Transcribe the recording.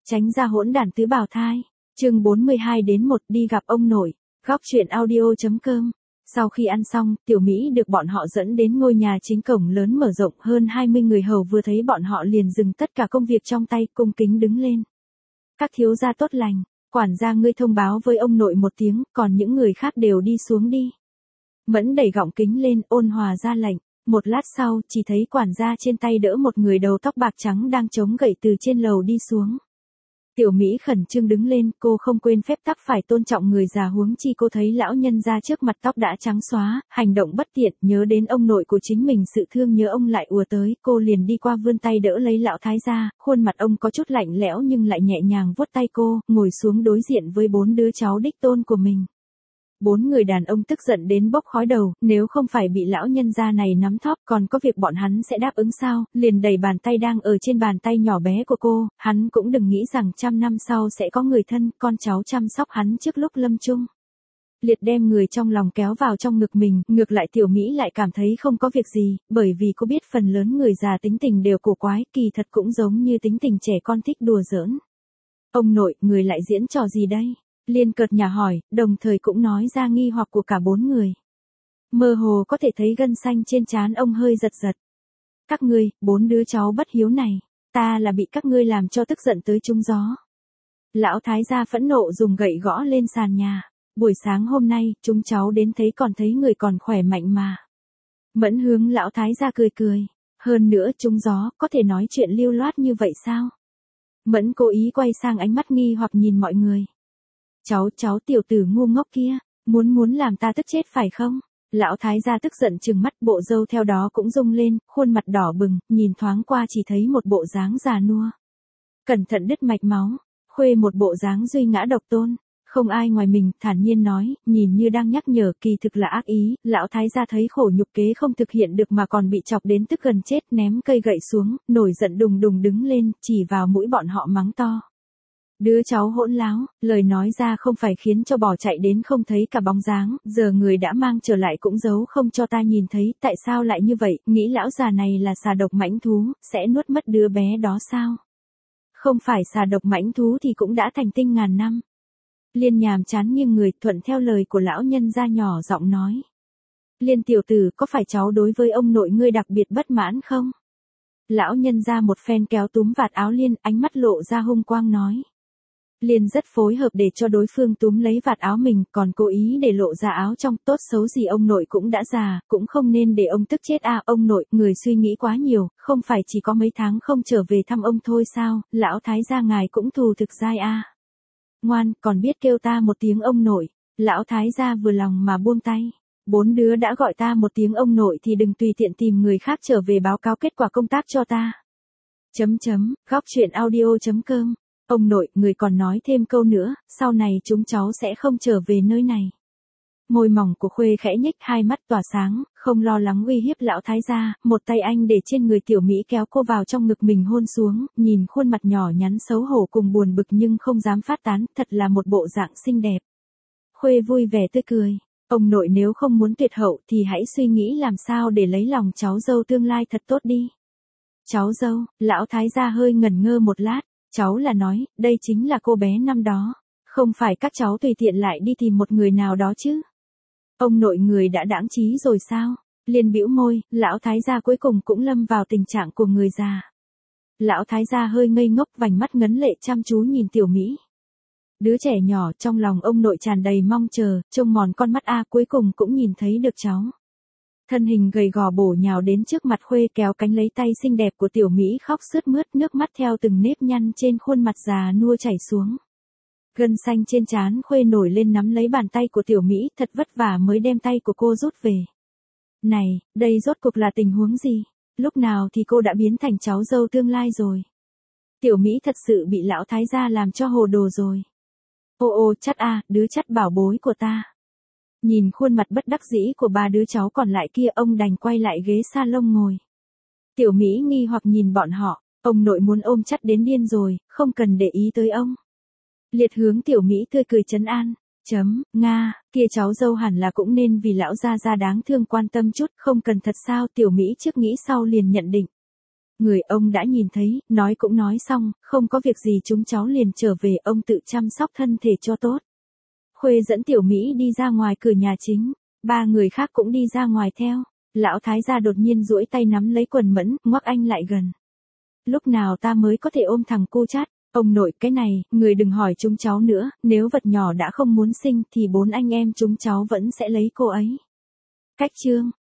Tránh ra hỗn đản tứ bào thai. Chương 42-1 đi gặp ông nội. Góc truyện audio.com. Sau khi ăn xong, Tiểu Mỹ được bọn họ dẫn đến ngôi nhà chính cổng lớn mở rộng, hơn 20 người hầu vừa thấy bọn họ liền dừng tất cả công việc trong tay, cung kính đứng lên. Các thiếu gia tốt lành, quản gia ngươi thông báo với ông nội một tiếng, còn những người khác đều đi xuống đi. Mẫn đẩy gọng kính lên, ôn hòa ra lệnh. Một lát sau, chỉ thấy quản gia trên tay đỡ một người đầu tóc bạc trắng đang chống gậy từ trên lầu đi xuống. Tiểu Mỹ khẩn trương đứng lên, cô không quên phép tắc phải tôn trọng người già, huống chi cô thấy lão nhân ra trước mặt tóc đã trắng xóa, hành động bất tiện, nhớ đến ông nội của chính mình, sự thương nhớ ông lại ùa tới, cô liền đi qua vươn tay đỡ lấy lão thái gia, khuôn mặt ông có chút lạnh lẽo nhưng lại nhẹ nhàng vuốt tay cô, ngồi xuống đối diện với 4 đứa cháu đích tôn của mình. 4 người đàn ông tức giận đến bốc khói đầu, nếu không phải bị lão nhân gia này nắm thóp, còn có việc bọn hắn sẽ đáp ứng sao, liền đẩy bàn tay đang ở trên bàn tay nhỏ bé của cô, hắn cũng đừng nghĩ rằng 100 năm sau sẽ có người thân, con cháu chăm sóc hắn trước lúc lâm chung. Liệt đem người trong lòng kéo vào trong ngực mình, ngược lại Tiểu Mỹ lại cảm thấy không có việc gì, bởi vì cô biết phần lớn người già tính tình đều cổ quái, kỳ thật cũng giống như tính tình trẻ con thích đùa giỡn. Ông nội, người lại diễn trò gì đây? Liên cợt nhả hỏi, đồng thời cũng nói ra nghi hoặc của cả 4 người. Mơ hồ có thể thấy gân xanh trên trán ông hơi giật giật. Các ngươi, 4 đứa cháu bất hiếu này, ta là bị các ngươi làm cho tức giận tới trúng gió. Lão thái gia phẫn nộ dùng gậy gõ lên sàn nhà. Buổi sáng hôm nay, chúng cháu đến thấy còn thấy người còn khỏe mạnh mà. Mẫn hướng lão thái gia cười cười. Hơn nữa trúng gió, có thể nói chuyện lưu loát như vậy sao? Mẫn cố ý quay sang ánh mắt nghi hoặc nhìn mọi người. Cháu tiểu tử ngu ngốc kia, muốn làm ta tức chết phải không? Lão thái gia tức giận trừng mắt, bộ râu theo đó cũng rung lên, khuôn mặt đỏ bừng, nhìn thoáng qua chỉ thấy một bộ dáng già nua. Cẩn thận đứt mạch máu, khuê một bộ dáng duy ngã độc tôn, không ai ngoài mình, thản nhiên nói, nhìn như đang nhắc nhở, kỳ thực là ác ý. Lão thái gia thấy khổ nhục kế không thực hiện được mà còn bị chọc đến tức gần chết, ném cây gậy xuống, nổi giận đùng đùng đứng lên, chỉ vào mũi bọn họ mắng to. Đứa cháu hỗn láo, lời nói ra không phải khiến cho bỏ chạy đến không thấy cả bóng dáng, giờ người đã mang trở lại cũng giấu không cho ta nhìn thấy, tại sao lại như vậy, nghĩ lão già này là xà độc mãnh thú, sẽ nuốt mất đứa bé đó sao? Không phải xà độc mãnh thú thì cũng đã thành tinh ngàn năm. Liên nhàm chán nghiêng người, thuận theo lời của lão nhân gia nhỏ giọng nói. Liên tiểu tử, có phải cháu đối với ông nội ngươi đặc biệt bất mãn không? Lão nhân gia một phen kéo túm vạt áo Liên, ánh mắt lộ ra hung quang nói. Liên rất phối hợp để cho đối phương túm lấy vạt áo mình, còn cố ý để lộ ra áo trong, tốt xấu gì ông nội cũng đã già, cũng không nên để ông tức chết à. Ông nội, người suy nghĩ quá nhiều, không phải chỉ có mấy tháng không trở về thăm ông thôi sao, lão thái gia ngài cũng thù thực dai à. Ngoan, còn biết kêu ta một tiếng ông nội. Lão thái gia vừa lòng mà buông tay. 4 đứa đã gọi ta một tiếng ông nội thì đừng tùy tiện tìm người khác trở về báo cáo kết quả công tác cho ta. Góc truyện audio.com. Ông nội, người còn nói thêm câu nữa, sau này chúng cháu sẽ không trở về nơi này. Môi mỏng của Khuê khẽ nhếch, hai mắt tỏa sáng, không lo lắng uy hiếp lão thái gia, một tay anh để trên người Tiểu Mỹ kéo cô vào trong ngực mình hôn xuống, nhìn khuôn mặt nhỏ nhắn xấu hổ cùng buồn bực nhưng không dám phát tán, thật là một bộ dạng xinh đẹp. Khuê vui vẻ tươi cười, ông nội nếu không muốn tuyệt hậu thì hãy suy nghĩ làm sao để lấy lòng cháu dâu tương lai thật tốt đi. Cháu dâu, lão thái gia hơi ngẩn ngơ một lát. Cháu là nói, đây chính là cô bé năm đó. Không phải các cháu tùy tiện lại đi tìm một người nào đó chứ. Ông nội người đã đãng trí rồi sao? Liên bĩu môi, lão thái gia cuối cùng cũng lâm vào tình trạng của người già. Lão thái gia hơi ngây ngốc, vành mắt ngấn lệ chăm chú nhìn Tiểu Mỹ. Đứa trẻ nhỏ trong lòng ông nội tràn đầy mong chờ, trông mòn con mắt cuối cùng cũng nhìn thấy được cháu. Thân hình gầy gò bổ nhào đến trước mặt Khuê, kéo cánh lấy tay xinh đẹp của Tiểu Mỹ, khóc sướt mướt, nước mắt theo từng nếp nhăn trên khuôn mặt già nua chảy xuống. Gân xanh trên trán Khuê nổi lên, nắm lấy bàn tay của Tiểu Mỹ, thật vất vả mới đem tay của cô rút về. Này, đây rốt cuộc là tình huống gì? Lúc nào thì cô đã biến thành cháu dâu tương lai rồi? Tiểu Mỹ thật sự bị lão thái gia làm cho hồ đồ rồi. Ô chắt đứa chắt bảo bối của ta. Nhìn khuôn mặt bất đắc dĩ của 3 đứa cháu còn lại kia, ông đành quay lại ghế salon ngồi. Tiểu Mỹ nghi hoặc nhìn bọn họ, ông nội muốn ôm chắt đến điên rồi, không cần để ý tới ông. Liệt hướng Tiểu Mỹ tươi cười trấn an. Nga, kia cháu dâu hẳn là cũng nên vì lão gia đáng thương quan tâm chút, không cần thật sao? Tiểu Mỹ trước nghĩ sau liền nhận định. Người ông đã nhìn thấy, nói cũng nói xong, không có việc gì chúng cháu liền trở về, ông tự chăm sóc thân thể cho tốt. Khuê dẫn Tiểu Mỹ đi ra ngoài cửa nhà chính, ba người khác cũng đi ra ngoài theo. Lão thái gia đột nhiên duỗi tay nắm lấy quần Mẫn, ngoắc anh lại gần. Lúc nào ta mới có thể ôm thằng cu Chát? Ông nội, cái này, người đừng hỏi chúng cháu nữa, nếu vật nhỏ đã không muốn sinh thì 4 anh em chúng cháu vẫn sẽ lấy cô ấy. Cách chương